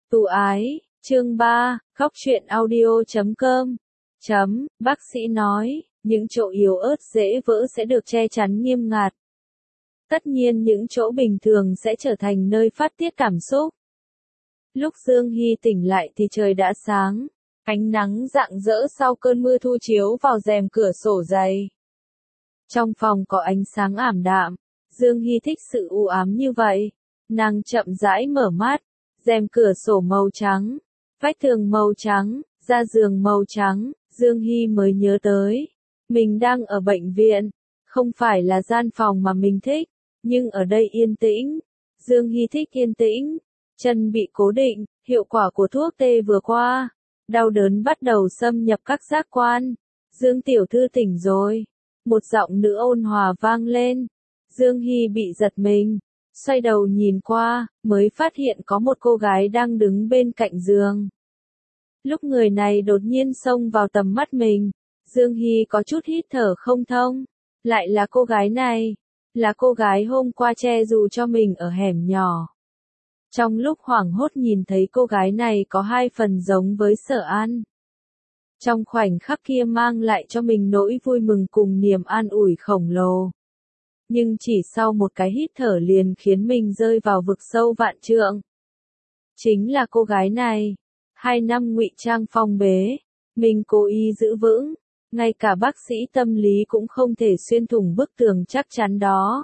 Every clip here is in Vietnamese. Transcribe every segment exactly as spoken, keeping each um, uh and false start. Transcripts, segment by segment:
Tu ái, chương ba, khóc chuyện audio chấm com. Chấm, bác sĩ nói, những chỗ yếu ớt dễ vỡ sẽ được che chắn nghiêm ngặt. Tất nhiên những chỗ bình thường sẽ trở thành nơi phát tiết cảm xúc. Lúc Dương Hy tỉnh lại thì trời đã sáng, ánh nắng rạng rỡ sau cơn mưa thu chiếu vào rèm cửa sổ dày. Trong phòng có ánh sáng ảm đạm, Dương Hy thích sự u ám như vậy. Nàng chậm rãi mở mắt, rèm cửa sổ màu trắng, vách tường màu trắng, da giường màu trắng, Dương Hy mới nhớ tới. Mình đang ở bệnh viện, không phải là gian phòng mà mình thích, nhưng ở đây yên tĩnh. Dương Hy thích yên tĩnh, chân bị cố định, hiệu quả của thuốc tê vừa qua. Đau đớn bắt đầu xâm nhập các giác quan. Dương tiểu thư tỉnh rồi. Một giọng nữ ôn hòa vang lên. Dương Hy bị giật mình, xoay đầu nhìn qua, mới phát hiện có một cô gái đang đứng bên cạnh giường. Lúc người này đột nhiên xông vào tầm mắt mình, Dương Hy có chút hít thở không thông. Lại là cô gái này, là cô gái hôm qua che dù cho mình ở hẻm nhỏ. Trong lúc hoảng hốt nhìn thấy cô gái này có hai phần giống với Sở An. Trong khoảnh khắc kia mang lại cho mình nỗi vui mừng cùng niềm an ủi khổng lồ. Nhưng chỉ sau một cái hít thở liền khiến mình rơi vào vực sâu vạn trượng. Chính là cô gái này. Hai năm ngụy trang phong bế, mình cố ý giữ vững, ngay cả bác sĩ tâm lý cũng không thể xuyên thủng bức tường chắc chắn đó.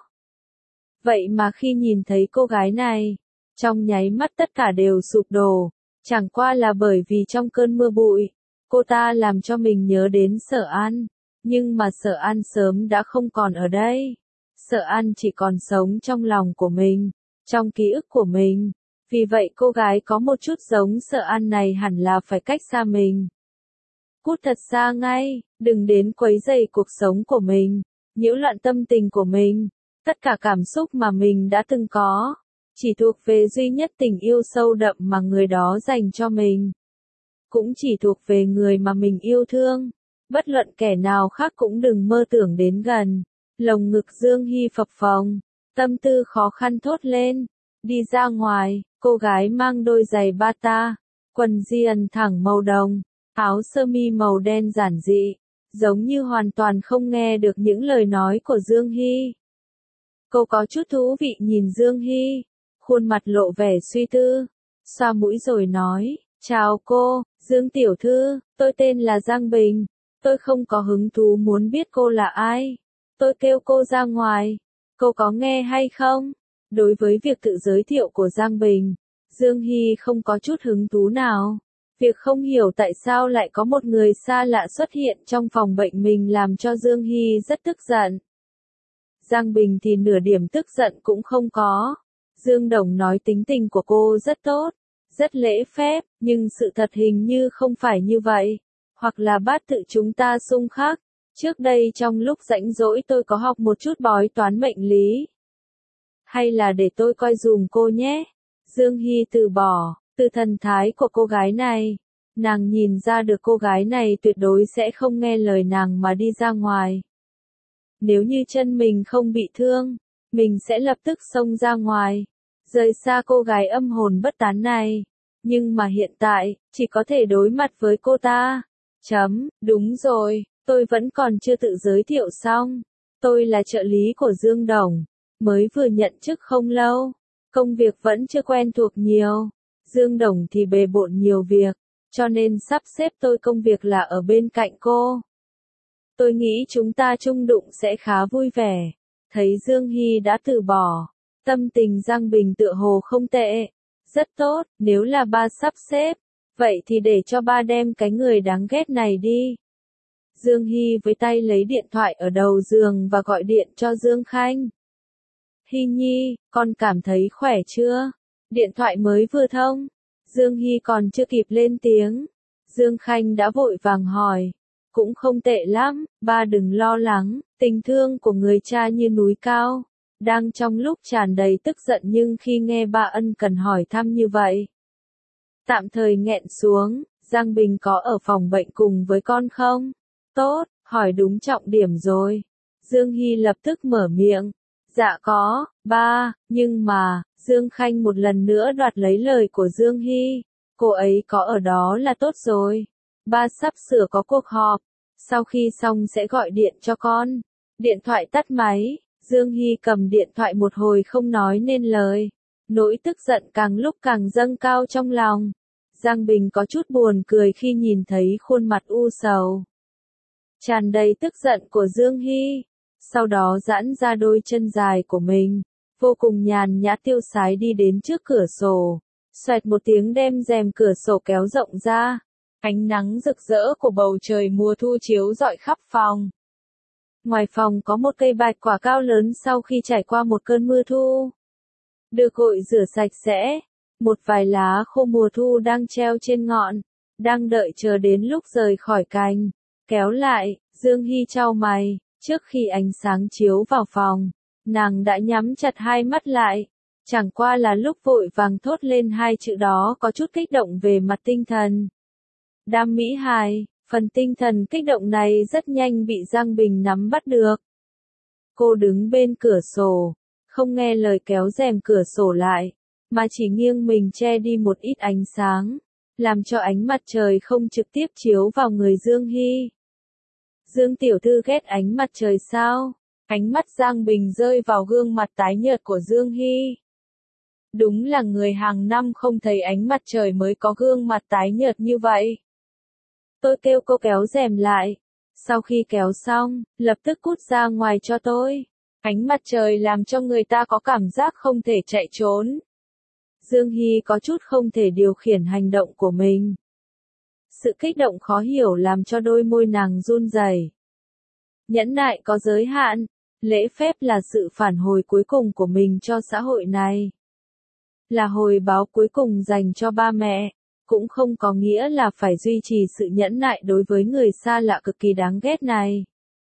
Vậy mà khi nhìn thấy cô gái này, trong nháy mắt tất cả đều sụp đổ, chẳng qua là bởi vì trong cơn mưa bụi, cô ta làm cho mình nhớ đến Sở An, nhưng mà Sở An sớm đã không còn ở đây. Sở An chỉ còn sống trong lòng của mình, trong ký ức của mình. Vì vậy cô gái có một chút giống Sở An này hẳn là phải cách xa mình. Cút thật xa ngay, đừng đến quấy rầy cuộc sống của mình, nhiễu loạn tâm tình của mình. Tất cả cảm xúc mà mình đã từng có, chỉ thuộc về duy nhất tình yêu sâu đậm mà người đó dành cho mình. Cũng chỉ thuộc về người mà mình yêu thương. Bất luận kẻ nào khác cũng đừng mơ tưởng đến gần. Lồng ngực Dương Hy phập phồng, tâm tư khó khăn thốt lên. Đi ra ngoài, cô gái mang đôi giày bata, quần jean thẳng màu đồng, áo sơ mi màu đen giản dị, giống như hoàn toàn không nghe được những lời nói của Dương Hy. Cô có chút thú vị nhìn Dương Hy, khuôn mặt lộ vẻ suy tư, xoa mũi rồi nói, chào cô, Dương tiểu thư, tôi tên là Giang Bình, tôi không có hứng thú muốn biết cô là ai, tôi kêu cô ra ngoài, cô có nghe hay không? Đối với việc tự giới thiệu của Giang Bình, Dương Hy không có chút hứng thú nào. Việc không hiểu tại sao lại có một người xa lạ xuất hiện trong phòng bệnh mình làm cho Dương Hy rất tức giận. Giang Bình thì nửa điểm tức giận cũng không có. Dương Đồng nói tính tình của cô rất tốt, rất lễ phép, nhưng sự thật hình như không phải như vậy. Hoặc là bát tự chúng ta xung khắc. Trước đây trong lúc rảnh rỗi tôi có học một chút bói toán mệnh lý. Hay là để tôi coi dùm cô nhé. Dương Hy từ bỏ, từ thần thái của cô gái này. Nàng nhìn ra được cô gái này tuyệt đối sẽ không nghe lời nàng mà đi ra ngoài. Nếu như chân mình không bị thương, mình sẽ lập tức xông ra ngoài, rời xa cô gái âm hồn bất tán này. Nhưng mà hiện tại, chỉ có thể đối mặt với cô ta. Chấm, đúng rồi, tôi vẫn còn chưa tự giới thiệu xong. Tôi là trợ lý của Dương Đồng. Mới vừa nhận chức không lâu, công việc vẫn chưa quen thuộc nhiều. Dương Đồng thì bề bộn nhiều việc, cho nên sắp xếp tôi công việc là ở bên cạnh cô. Tôi nghĩ chúng ta chung đụng sẽ khá vui vẻ. Thấy Dương Hy đã từ bỏ, tâm tình Giang Bình tựa hồ không tệ. Rất tốt, nếu là ba sắp xếp, vậy thì để cho ba đem cái người đáng ghét này đi. Dương Hy với tay lấy điện thoại ở đầu giường và gọi điện cho Dương Khanh. Hy Nhi, con cảm thấy khỏe chưa? Điện thoại mới vừa thông. Dương Hy còn chưa kịp lên tiếng. Dương Khanh đã vội vàng hỏi. Cũng không tệ lắm, ba đừng lo lắng, tình thương của người cha như núi cao. Đang trong lúc tràn đầy tức giận nhưng khi nghe ba ân cần hỏi thăm như vậy. Tạm thời nghẹn xuống, Giang Bình có ở phòng bệnh cùng với con không? Tốt, hỏi đúng trọng điểm rồi. Dương Hy lập tức mở miệng. Dạ có, ba, nhưng mà, Dương Khanh một lần nữa đoạt lấy lời của Dương Hy. Cô ấy có ở đó là tốt rồi. Ba sắp sửa có cuộc họp. Sau khi xong sẽ gọi điện cho con. Điện thoại tắt máy. Dương Hy cầm điện thoại một hồi không nói nên lời. Nỗi tức giận càng lúc càng dâng cao trong lòng. Giang Bình có chút buồn cười khi nhìn thấy khuôn mặt u sầu, tràn đầy tức giận của Dương Hy. Sau đó giãn ra đôi chân dài của mình, vô cùng nhàn nhã tiêu sái đi đến trước cửa sổ. Xoẹt một tiếng đem rèm cửa sổ kéo rộng ra. Ánh nắng rực rỡ của bầu trời mùa thu chiếu rọi khắp phòng. Ngoài phòng có một cây bạch quả cao lớn sau khi trải qua một cơn mưa thu, được gội rửa sạch sẽ. Một vài lá khô mùa thu đang treo trên ngọn, đang đợi chờ đến lúc rời khỏi cành. Kéo lại, Dương Hy chau mày, trước khi ánh sáng chiếu vào phòng, nàng đã nhắm chặt hai mắt lại. Chẳng qua là lúc vội vàng thốt lên hai chữ đó có chút kích động về mặt tinh thần. Đam mỹ hài, phần tinh thần kích động này rất nhanh bị Giang Bình nắm bắt được. Cô đứng bên cửa sổ, không nghe lời kéo rèm cửa sổ lại, mà chỉ nghiêng mình che đi một ít ánh sáng, làm cho ánh mặt trời không trực tiếp chiếu vào người Dương Hy. Dương tiểu thư ghét ánh mặt trời sao? Ánh mắt Giang Bình rơi vào gương mặt tái nhợt của Dương Hy. Đúng là người hàng năm không thấy ánh mặt trời mới có gương mặt tái nhợt như vậy. Tôi kêu cô kéo rèm lại. Sau khi kéo xong, lập tức cút ra ngoài cho tôi. Ánh mặt trời làm cho người ta có cảm giác không thể chạy trốn. Dương Hy có chút không thể điều khiển hành động của mình. Sự kích động khó hiểu làm cho đôi môi nàng run rẩy. Nhẫn nại có giới hạn, lễ phép là sự phản hồi cuối cùng của mình cho xã hội này. Là hồi báo cuối cùng dành cho ba mẹ, cũng không có nghĩa là phải duy trì sự nhẫn nại đối với người xa lạ cực kỳ đáng ghét này.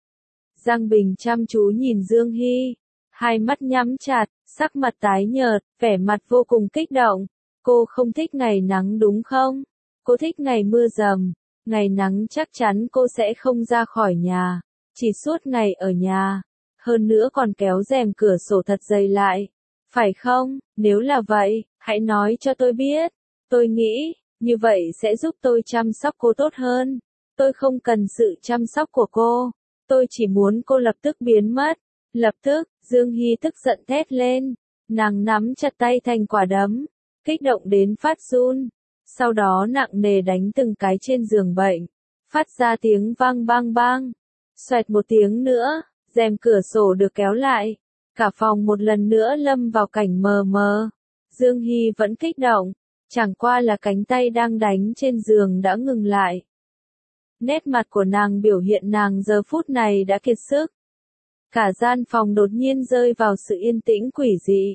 Giang Bình chăm chú nhìn Dương Hy, hai mắt nhắm chặt, sắc mặt tái nhợt, vẻ mặt vô cùng kích động. Cô không thích ngày nắng đúng không? Cô thích ngày mưa rầm. Ngày nắng chắc chắn cô sẽ không ra khỏi nhà, chỉ suốt ngày ở nhà. Hơn nữa còn kéo rèm cửa sổ thật dày lại. Phải không? Nếu là vậy, hãy nói cho tôi biết. Tôi nghĩ, như vậy sẽ giúp tôi chăm sóc cô tốt hơn. Tôi không cần sự chăm sóc của cô. Tôi chỉ muốn cô lập tức biến mất. Lập tức, Dương Hy tức giận thét lên. Nàng nắm chặt tay thành quả đấm, kích động đến phát run. Sau đó nặng nề đánh từng cái trên giường bệnh, phát ra tiếng vang bang bang. Xoẹt một tiếng nữa, rèm cửa sổ được kéo lại. Cả phòng một lần nữa lâm vào cảnh mờ mờ. Dương Hy vẫn kích động, chẳng qua là cánh tay đang đánh trên giường đã ngừng lại. Nét mặt của nàng biểu hiện nàng giờ phút này đã kiệt sức. Cả gian phòng đột nhiên rơi vào sự yên tĩnh quỷ dị.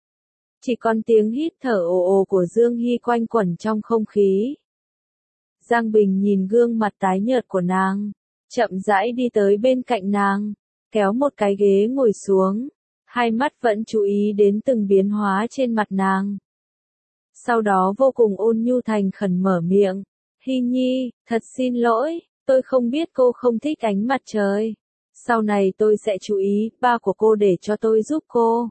Chỉ còn tiếng hít thở ồ ồ của Dương Hy quanh quẩn trong không khí. Giang Bình nhìn gương mặt tái nhợt của nàng, chậm rãi đi tới bên cạnh nàng, kéo một cái ghế ngồi xuống, hai mắt vẫn chú ý đến từng biến hóa trên mặt nàng. Sau đó vô cùng ôn nhu thành khẩn mở miệng, Hy Nhi, thật xin lỗi, tôi không biết cô không thích ánh mặt trời. Sau này tôi sẽ chú ý ba của cô để cho tôi giúp cô.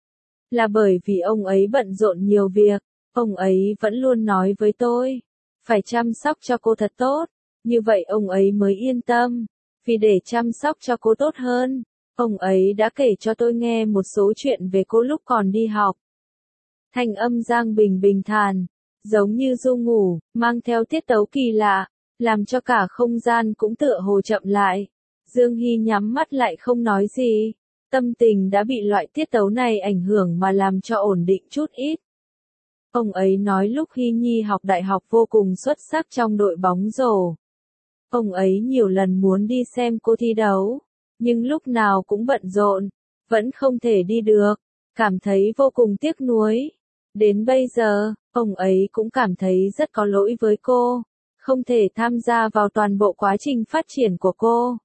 Là bởi vì ông ấy bận rộn nhiều việc, ông ấy vẫn luôn nói với tôi, phải chăm sóc cho cô thật tốt, như vậy ông ấy mới yên tâm. Vì để chăm sóc cho cô tốt hơn, ông ấy đã kể cho tôi nghe một số chuyện về cô lúc còn đi học. Thanh âm Giang Bình bình thản, giống như ru ngủ, mang theo tiết tấu kỳ lạ, làm cho cả không gian cũng tựa hồ chậm lại. Dương Hy nhắm mắt lại không nói gì. Tâm tình đã bị loại tiết tấu này ảnh hưởng mà làm cho ổn định chút ít. Ông ấy nói lúc Hy Nhi học đại học vô cùng xuất sắc trong đội bóng rổ. Ông ấy nhiều lần muốn đi xem cô thi đấu, nhưng lúc nào cũng bận rộn, vẫn không thể đi được, cảm thấy vô cùng tiếc nuối. Đến bây giờ, ông ấy cũng cảm thấy rất có lỗi với cô, không thể tham gia vào toàn bộ quá trình phát triển của cô.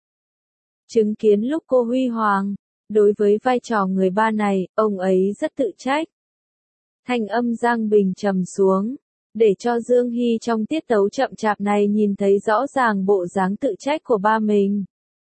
Chứng kiến lúc cô huy hoàng, đối với vai trò người ba này, ông ấy rất tự trách. Thanh âm Giang Bình trầm xuống, để cho Dương Hy trong tiết tấu chậm chạp này nhìn thấy rõ ràng bộ dáng tự trách của ba mình.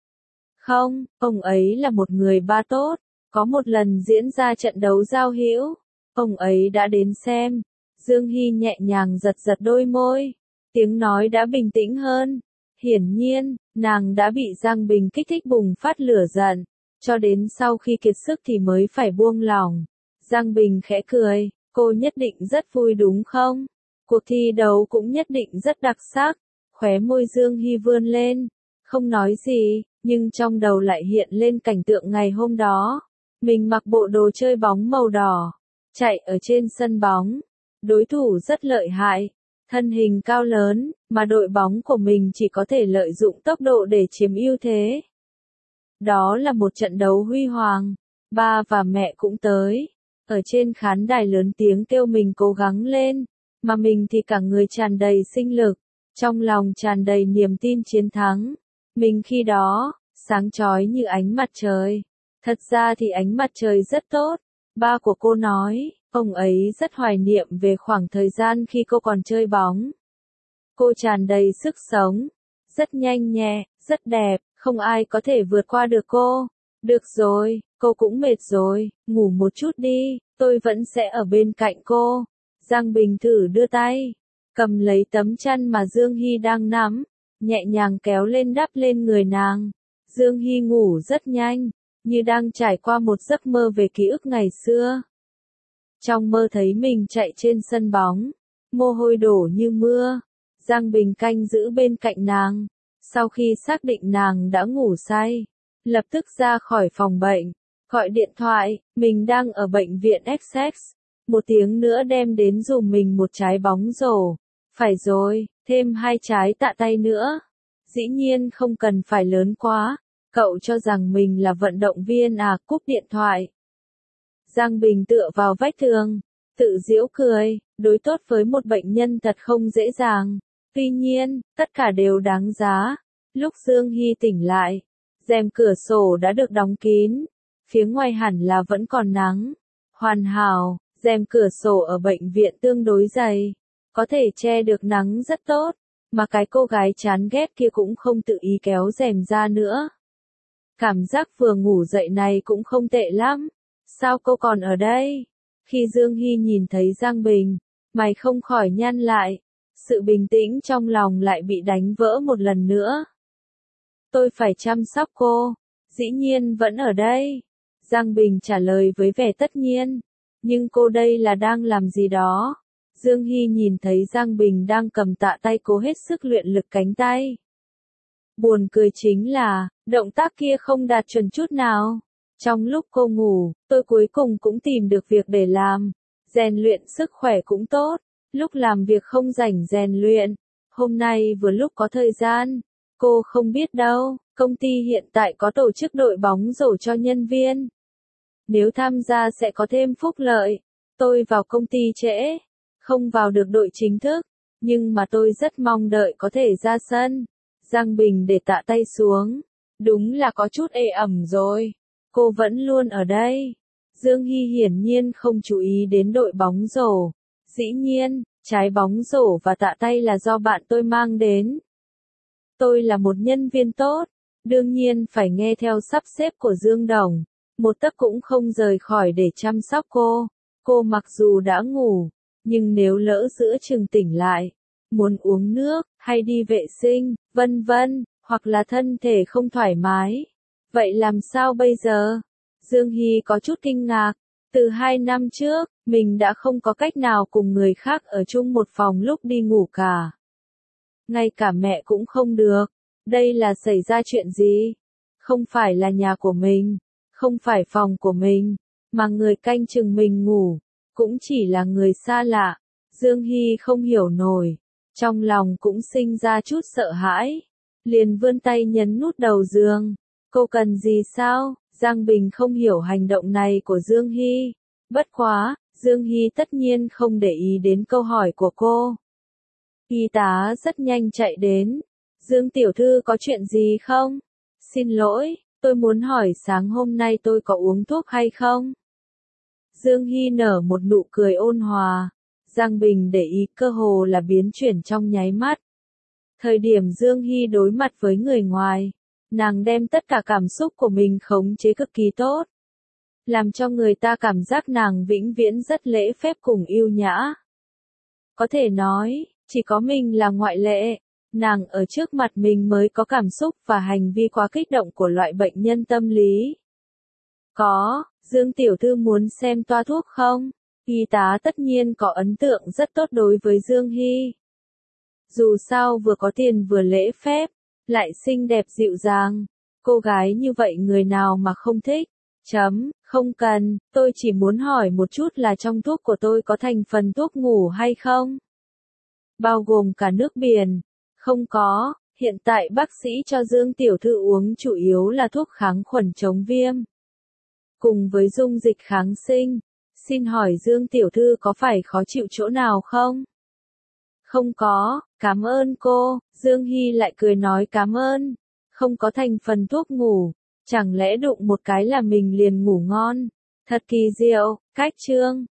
Không, ông ấy là một người ba tốt. Có một lần diễn ra trận đấu giao hữu, ông ấy đã đến xem, Dương Hy nhẹ nhàng giật giật đôi môi. Tiếng nói đã bình tĩnh hơn. Hiển nhiên, nàng đã bị Giang Bình kích thích bùng phát lửa giận. Cho đến sau khi kiệt sức thì mới phải buông lòng. Giang Bình khẽ cười. Cô nhất định rất vui đúng không? Cuộc thi đấu cũng nhất định rất đặc sắc. Khóe môi Dương Hy vươn lên. Không nói gì, nhưng trong đầu lại hiện lên cảnh tượng ngày hôm đó. Mình mặc bộ đồ chơi bóng màu đỏ. Chạy ở trên sân bóng. Đối thủ rất lợi hại. Thân hình cao lớn, mà đội bóng của mình chỉ có thể lợi dụng tốc độ để chiếm ưu thế. Đó là một trận đấu huy hoàng. Ba và mẹ cũng tới. Ở trên khán đài lớn tiếng kêu mình cố gắng lên. Mà mình thì cả người tràn đầy sinh lực. Trong lòng tràn đầy niềm tin chiến thắng. Mình khi đó, sáng chói như ánh mặt trời. Thật ra thì ánh mặt trời rất tốt. Ba của cô nói, ông ấy rất hoài niệm về khoảng thời gian khi cô còn chơi bóng. Cô tràn đầy sức sống. Rất nhanh nhẹ, rất đẹp, không ai có thể vượt qua được cô. Được rồi, cô cũng mệt rồi, ngủ một chút đi, tôi vẫn sẽ ở bên cạnh cô. Giang Bình thử đưa tay, cầm lấy tấm chăn mà Dương Hy đang nắm, nhẹ nhàng kéo lên đắp lên người nàng. Dương Hy ngủ rất nhanh, như đang trải qua một giấc mơ về ký ức ngày xưa. Trong mơ thấy mình chạy trên sân bóng, mồ hôi đổ như mưa. Giang Bình canh giữ bên cạnh nàng. Sau khi xác định nàng đã ngủ say, lập tức ra khỏi phòng bệnh, gọi điện thoại, mình đang ở bệnh viện Essex. Một tiếng nữa đem đến dùm mình một trái bóng rổ. Phải rồi, thêm hai trái tạ tay nữa. Dĩ nhiên không cần phải lớn quá. Cậu cho rằng mình là vận động viên à, cúp điện thoại. Giang Bình tựa vào vách tường, tự giễu cười, đối tốt với một bệnh nhân thật không dễ dàng. Tuy nhiên, tất cả đều đáng giá. Lúc Dương Hy tỉnh lại, rèm cửa sổ đã được đóng kín. Phía ngoài hẳn là vẫn còn nắng. Hoàn hảo, rèm cửa sổ ở bệnh viện tương đối dày. Có thể che được nắng rất tốt. Mà cái cô gái chán ghét kia cũng không tự ý kéo rèm ra nữa. Cảm giác vừa ngủ dậy này cũng không tệ lắm. Sao cô còn ở đây? Khi Dương Hy nhìn thấy Giang Bình, mày không khỏi nhăn lại. Sự bình tĩnh trong lòng lại bị đánh vỡ một lần nữa. Tôi phải chăm sóc cô. Dĩ nhiên vẫn ở đây. Giang Bình trả lời với vẻ tất nhiên. Nhưng cô đây là đang làm gì đó? Dương Hy nhìn thấy Giang Bình đang cầm tạ tay cố hết sức luyện lực cánh tay. Buồn cười chính là, động tác kia không đạt chuẩn chút nào. Trong lúc cô ngủ, tôi cuối cùng cũng tìm được việc để làm. Rèn luyện sức khỏe cũng tốt. Lúc làm việc không rảnh rèn luyện. Hôm nay vừa lúc có thời gian. Cô không biết đâu, công ty hiện tại có tổ chức đội bóng rổ cho nhân viên. Nếu tham gia sẽ có thêm phúc lợi. Tôi vào công ty trễ, không vào được đội chính thức. Nhưng mà tôi rất mong đợi có thể ra sân. Giang Bình để tạ tay xuống. Đúng là có chút ê ẩm rồi. Cô vẫn luôn ở đây. Dương Hy hiển nhiên không chú ý đến đội bóng rổ. Dĩ nhiên, trái bóng rổ và tạ tay là do bạn tôi mang đến. Tôi là một nhân viên tốt, đương nhiên phải nghe theo sắp xếp của Dương Đồng. Một tấc cũng không rời khỏi để chăm sóc cô. Cô mặc dù đã ngủ, nhưng nếu lỡ giữa chừng tỉnh lại, muốn uống nước, hay đi vệ sinh, vân vân, hoặc là thân thể không thoải mái. Vậy làm sao bây giờ? Dương Hy có chút kinh ngạc. Từ hai năm trước, mình đã không có cách nào cùng người khác ở chung một phòng lúc đi ngủ cả. Ngay cả mẹ cũng không được. Đây là xảy ra chuyện gì? Không phải là nhà của mình, không phải phòng của mình, mà người canh chừng mình ngủ, cũng chỉ là người xa lạ. Dương Hy không hiểu nổi, trong lòng cũng sinh ra chút sợ hãi. Liền vươn tay nhấn nút đầu giường. Cô cần gì sao? Giang Bình không hiểu hành động này của Dương Hy. Bất quá, Dương Hy tất nhiên không để ý đến câu hỏi của cô. Y tá rất nhanh chạy đến. Dương tiểu thư có chuyện gì không? Xin lỗi, tôi muốn hỏi sáng hôm nay tôi có uống thuốc hay không? Dương Hy nở một nụ cười ôn hòa. Giang Bình để ý cơ hồ là biến chuyển trong nháy mắt. Thời điểm Dương Hy đối mặt với người ngoài, nàng đem tất cả cảm xúc của mình khống chế cực kỳ tốt. Làm cho người ta cảm giác nàng vĩnh viễn rất lễ phép cùng yêu nhã. Có thể nói, chỉ có mình là ngoại lệ. Nàng ở trước mặt mình mới có cảm xúc và hành vi quá kích động của loại bệnh nhân tâm lý. Có, Dương tiểu thư muốn xem toa thuốc không? Y tá tất nhiên có ấn tượng rất tốt đối với Dương Hy. Dù sao vừa có tiền vừa lễ phép, lại xinh đẹp dịu dàng. Cô gái như vậy người nào mà không thích? Chấm, không cần, tôi chỉ muốn hỏi một chút là trong thuốc của tôi có thành phần thuốc ngủ hay không? Bao gồm cả nước biển. Không có, hiện tại bác sĩ cho Dương tiểu thư uống chủ yếu là thuốc kháng khuẩn chống viêm. Cùng với dung dịch kháng sinh. Xin hỏi Dương tiểu thư có phải khó chịu chỗ nào không? Không có, cảm ơn cô. Dương Hy lại cười nói cảm ơn. Không có thành phần thuốc ngủ. Chẳng lẽ đụng một cái là mình liền ngủ ngon? Thật kỳ diệu, cách chương.